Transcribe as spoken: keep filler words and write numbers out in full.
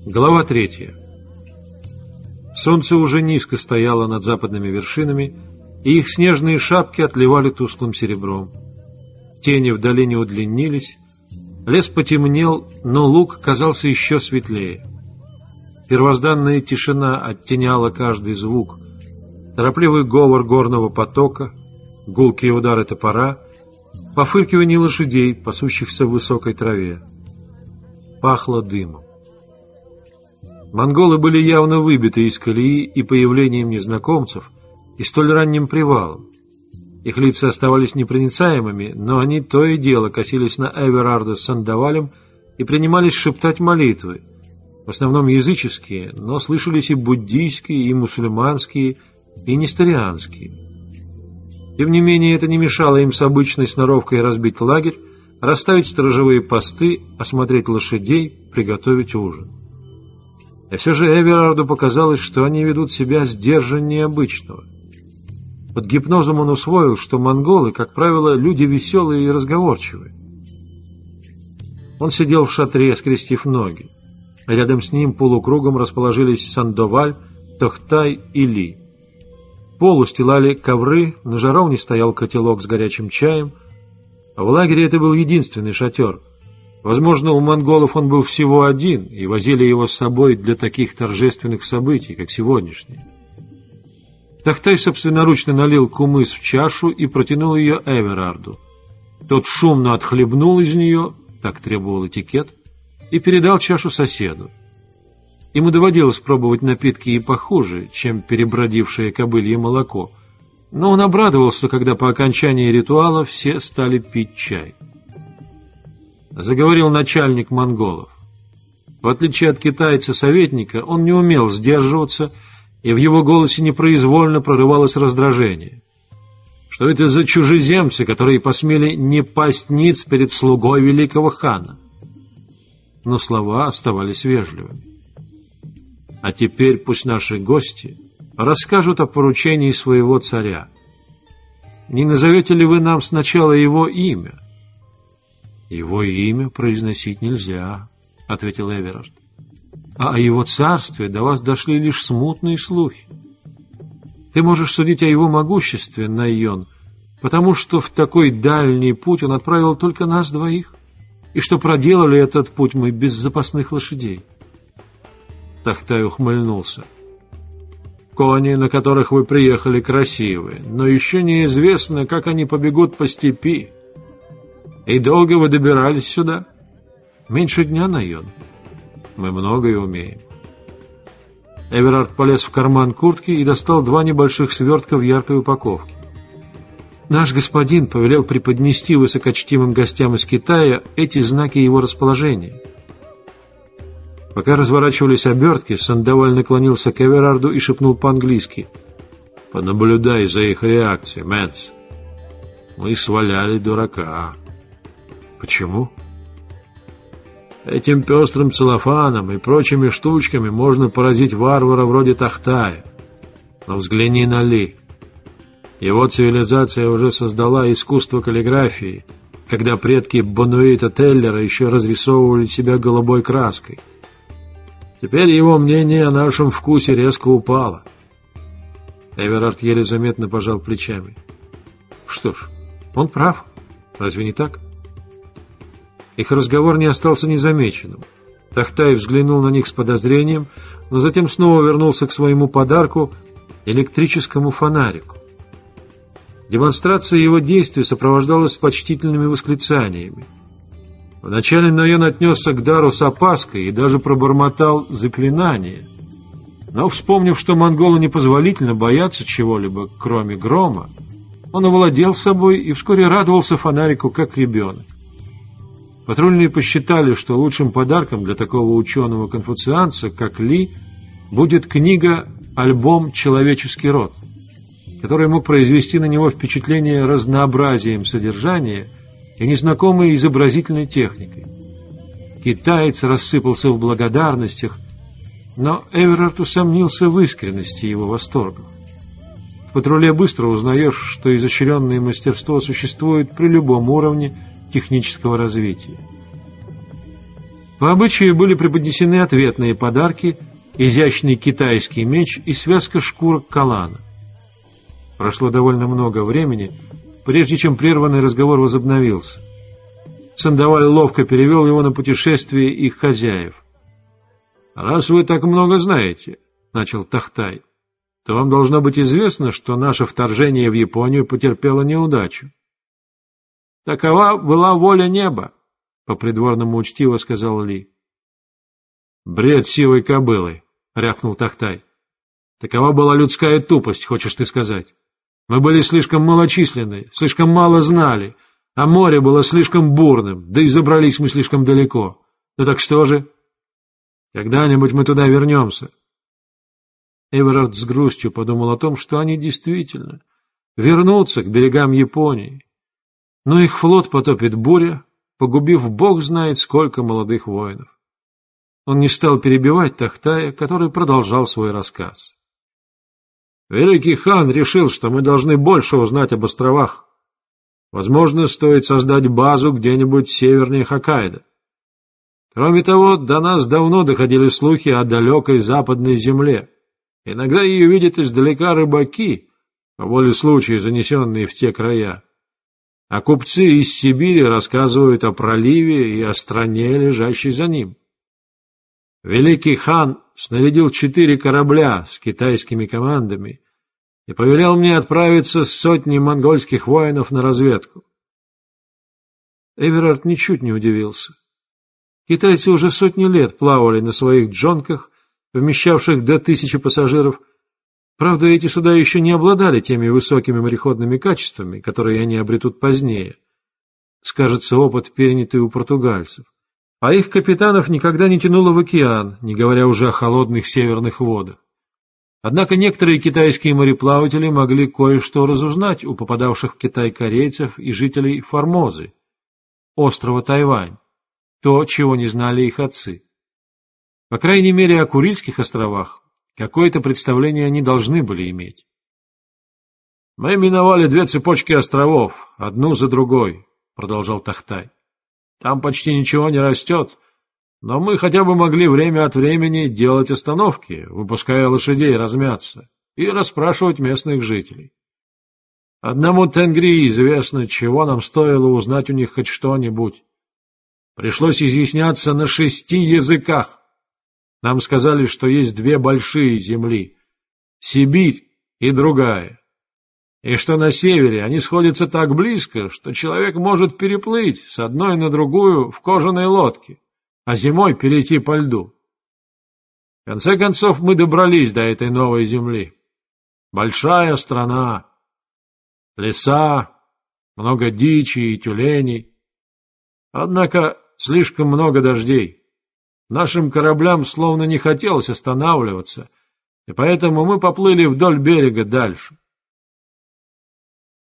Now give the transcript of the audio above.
Глава третья. Солнце уже низко стояло над западными вершинами, и их снежные шапки отливали тусклым серебром. Тени в долине удлинились, лес потемнел, но луг казался еще светлее. Первозданная тишина оттеняла каждый звук. Торопливый говор горного потока, гулкие удары топора, пофыркивание лошадей, пасущихся в высокой траве. Пахло дымом. Монголы были явно выбиты из колеи и появлением незнакомцев, и столь ранним привалом. Их лица оставались непроницаемыми, но они то и дело косились на Эверарда с Сандавалем и принимались шептать молитвы, в основном языческие, но слышались и буддийские, и мусульманские, и несторианские. Тем не менее, это не мешало им с обычной сноровкой разбить лагерь, расставить сторожевые посты, осмотреть лошадей, приготовить ужин. И все же Эверарду показалось, что они ведут себя сдержаннее обычного. Под гипнозом он усвоил, что монголы, как правило, люди веселые и разговорчивые. Он сидел в шатре, скрестив ноги. Рядом с ним полукругом расположились Сандоваль, Тохтай и Ли. Пол устилали ковры, на жаровне стоял котелок с горячим чаем. А в лагере это был единственный шатер. Возможно, у монголов он был всего один, и возили его с собой для таких торжественных событий, как сегодняшние. Тохтай собственноручно налил кумыс в чашу и протянул ее Эверарду. Тот шумно отхлебнул из нее, так требовал этикет, и передал чашу соседу. Ему доводилось пробовать напитки и похуже, чем перебродившее кобылье молоко, но он обрадовался, когда по окончании ритуала все стали пить чай. Заговорил начальник монголов. В отличие от китайца-советника, он не умел сдерживаться, и в его голосе непроизвольно прорывалось раздражение. Что это за чужеземцы, которые посмели не пасть ниц перед слугой великого хана? Но слова оставались вежливыми. А теперь пусть наши гости расскажут о поручении своего царя. Не назовете ли вы нам сначала его имя? Его имя произносить нельзя, — ответил Эверард. А о его царстве до вас дошли лишь смутные слухи. Ты можешь судить о его могуществе, Найон, потому что в такой дальний путь он отправил только нас двоих, и что проделали этот путь мы без запасных лошадей. Тохтай ухмыльнулся. Кони, на которых вы приехали, красивые, но еще неизвестно, как они побегут по степи. И долго вы добирались сюда? Меньше дня, Найон. Мы многое умеем. Эверард полез в карман куртки и достал два небольших свертка в яркой упаковке. Наш господин повелел преподнести высокочтимым гостям из Китая эти знаки его расположения. Пока разворачивались обертки, Сандаваль наклонился к Эверарду и шепнул по-английски: «Понаблюдай за их реакцией, Мэтс. Мы сваляли дурака». «Почему?» «Этим пестрым целлофаном и прочими штучками можно поразить варвара вроде Тохтая. Но взгляни на Ли. Его цивилизация уже создала искусство каллиграфии, когда предки Бонуита Теллера еще разрисовывали себя голубой краской. Теперь его мнение о нашем вкусе резко упало». Эверард еле заметно пожал плечами. «Что ж, он прав. Разве не так?» Их разговор не остался незамеченным. Тохтай взглянул на них с подозрением, но затем снова вернулся к своему подарку — электрическому фонарику. Демонстрация его действий сопровождалась почтительными восклицаниями. Вначале Найон отнесся к дару с опаской и даже пробормотал заклинание. Но, вспомнив, что монголу непозволительно бояться чего-либо, кроме грома, он овладел собой и вскоре радовался фонарику, как ребенок. Патрульные посчитали, что лучшим подарком для такого ученого-конфуцианца, как Ли, будет книга «Альбом «Человеческий род», который мог произвести на него впечатление разнообразием содержания и незнакомой изобразительной техникой. Китаец рассыпался в благодарностях, но Эверард усомнился в искренности его восторгов. В патруле быстро узнаешь, что изощренное мастерство существует при любом уровне технического развития. По обычаю были преподнесены ответные подарки: изящный китайский меч и связка шкурок калана. Прошло довольно много времени, прежде чем прерванный разговор возобновился. Сандаваль ловко перевел его на путешествие их хозяев. «Раз вы так много знаете, — начал Тахтай, — то вам должно быть известно, что наше вторжение в Японию потерпело неудачу». «Такова была воля неба», — по-придворному учтиво сказал Ли. «Бред сивой кобылы», — рявкнул Тахтай. «Такова была людская тупость, хочешь ты сказать. Мы были слишком малочисленны, слишком мало знали, а море было слишком бурным, да и забрались мы слишком далеко. Ну так что же? Когда-нибудь мы туда вернемся». Эверард с грустью подумал о том, что они действительно вернутся к берегам Японии, но их флот потопит буря, погубив бог знает сколько молодых воинов. Он не стал перебивать Тахтая, который продолжал свой рассказ. «Великий хан решил, что мы должны больше узнать об островах. Возможно, стоит создать базу где-нибудь севернее Хоккайдо. Кроме того, до нас давно доходили слухи о далекой западной земле. Иногда ее видят издалека рыбаки, по воле случая занесенные в те края. А купцы из Сибири рассказывают о проливе и о стране, лежащей за ним. Великий хан снарядил четыре корабля с китайскими командами и повелел мне отправиться с сотней монгольских воинов на разведку». Эверард ничуть не удивился. Китайцы уже сотни лет плавали на своих джонках, вмещавших до тысячи пассажиров. Правда, эти суда еще не обладали теми высокими мореходными качествами, которые они обретут позднее. Скажется опыт, перенятый у португальцев. А их капитанов никогда не тянуло в океан, не говоря уже о холодных северных водах. Однако некоторые китайские мореплаватели могли кое-что разузнать у попадавших в Китай корейцев и жителей Формозы, острова Тайвань, то, чего не знали их отцы. По крайней мере, о Курильских островах какое-то представление они должны были иметь. «Мы миновали две цепочки островов, одну за другой», — продолжал Тахтай. «Там почти ничего не растет, но мы хотя бы могли время от времени делать остановки, выпуская лошадей размяться, и расспрашивать местных жителей. Одному Тенгри известно, чего нам стоило узнать у них хоть что-нибудь. Пришлось изъясняться на шести языках. Нам сказали, что есть две большие земли — Сибирь и другая, и что на севере они сходятся так близко, что человек может переплыть с одной на другую в кожаной лодке, а зимой перейти по льду. В конце концов мы добрались до этой новой земли. Большая страна, леса, много дичи и тюленей. Однако слишком много дождей. Нашим кораблям словно не хотелось останавливаться, и поэтому мы поплыли вдоль берега дальше.